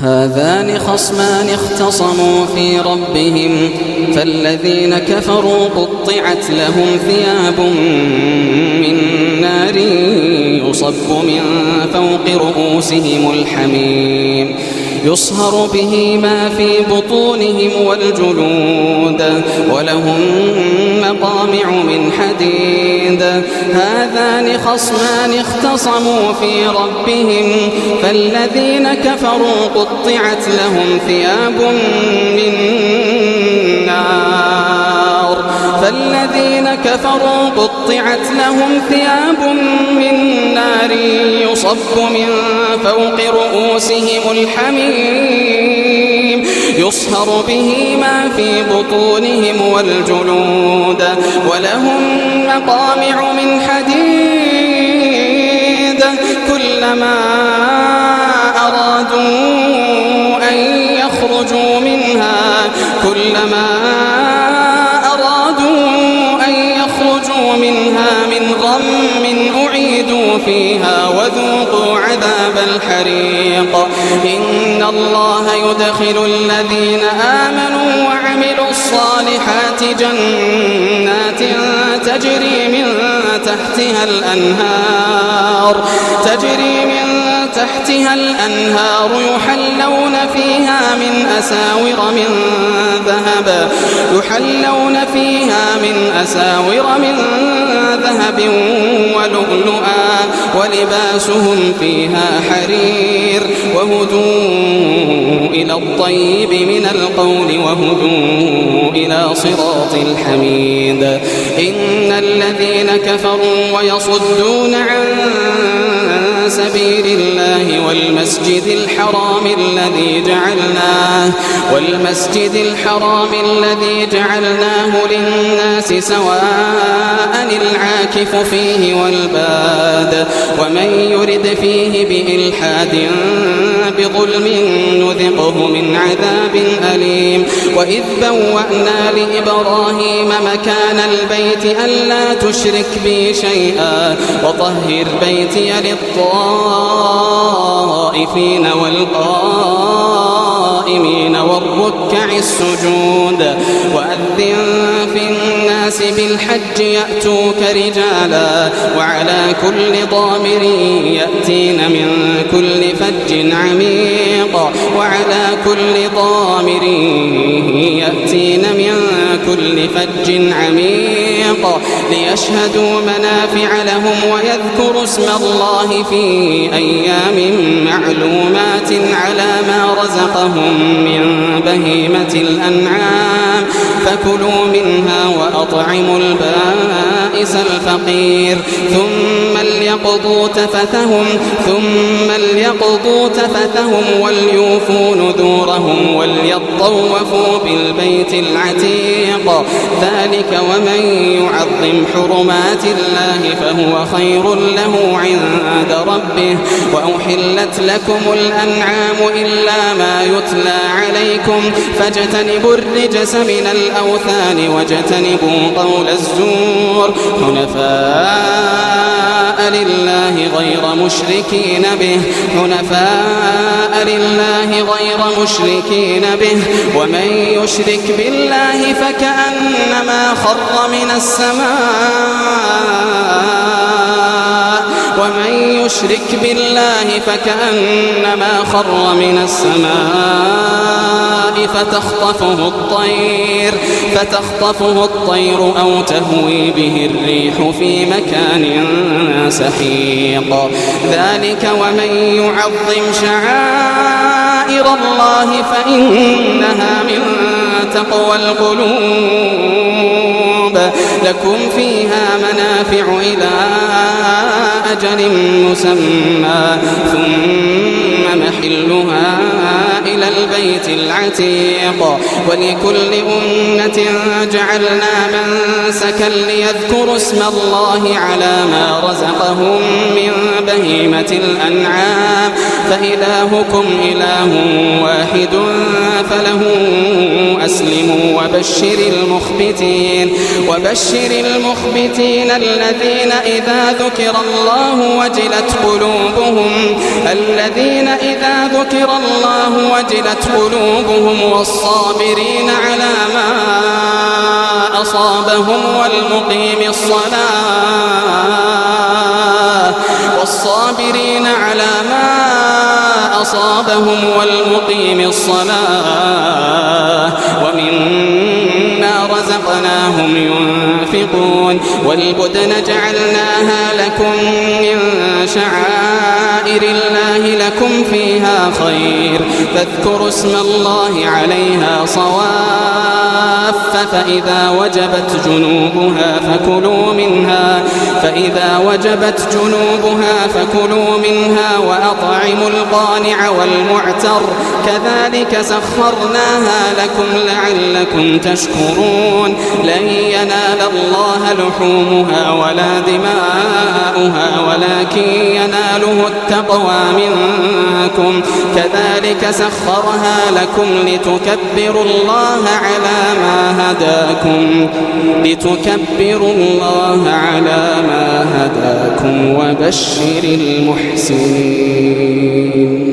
هذان خصمان اختصموا في ربهم فالذين كفروا قطعت لهم ثياب من نار يصب من فوق رؤوسهم الحميم يصهر به ما في بطونهم والجلود ولهم مقامع من حديد هذان خصمان اختصموا في ربهم فالذين كفروا قطعت لهم ثياب من نار يصب من فوق رؤوسهم الحميم يصهر به ما في بطونهم والجلود ولهم مقامع من حديد كلما أرادوا أن يخرجوا منها من غم أعيدوا فيها وذوقوا عذاب الحريق إن الله يدخل الذين آمنوا وعملوا الصالحات جنات تجري من تحتها الأنهار يحلون فيها من أساور من ذهب ولؤلؤا ولباسهم فيها حرير وهدوا إلى الطيب من القول وهدوا إلى صراط الحميد إن الذين كفروا ويصدون عن سبيل الله والمسجد الحرام الذي جعلناه للناس سواء العاكف فيه والباد ومن يرد فيه بإلحاد بظلم نذقه من عذاب أليم وإذ بوأنا لإبراهيم مكان البيت ألا تشرك بي شيئا وطهر بيتي للطائفين والقائمين والركع السجود وأذن في الناس بالحج يأتوك رجالا وعلى كل ضامر يأتين من كل فج عميق ليشهدوا منافع لهم ويذكروا اسم الله في أيام معلومات على ما رزقهم من بهيمة الأنعام فكلوا منها وأطعموا البائس الفقير ثم ليقضوا تفثهم وليوفوا نذورهم وليطوفوا بالبيت العتيق ذلك ومن يعظم حرمات الله فهو خير له عند ربه وأحلت لكم الأنعام إلا ما يتلى عليكم فاجتنبوا الرجس من الأوثان واجتنبوا قول الزور حنفاء لله غير مشركين به ومن يشرك بالله فكأنما خر من السماء فتخطفه الطير أو تهوي به الريح في مكان سحيق ذلك ومن يعظم شعائر الله فإنها من تقوى القلوب لكم فيها منافع إلى أجل مسمى ثم محلها إلى البيت العتيق ولكل أمة جعلنا منسكا ليذكروا اسم الله على ما رزقهم من بهيمة الأنعام فإلهكم إله واحد فله أسلموا وبشر المخبتين الذين إذا ذكر الله وجلت قلوبهم والصابرين على ما أصابهم والمقيم الصلاة ومما رزقناهم ينفقون والبدن جعلناها لكم من شعائر الله لكم فيها خير فاذكروا اسم الله عليها صواف فإذا وجبت جنوبها فكلوا منها وأطعموا القانع والمعتر كذلك سخرناها لكم لعلكم تشكرون لن ينال الله لحومها ولا دماؤها ولكن يناله التقوى منكم كذلك سخرها لكم لتكبروا الله على ما هداكم وبشر المحسنين.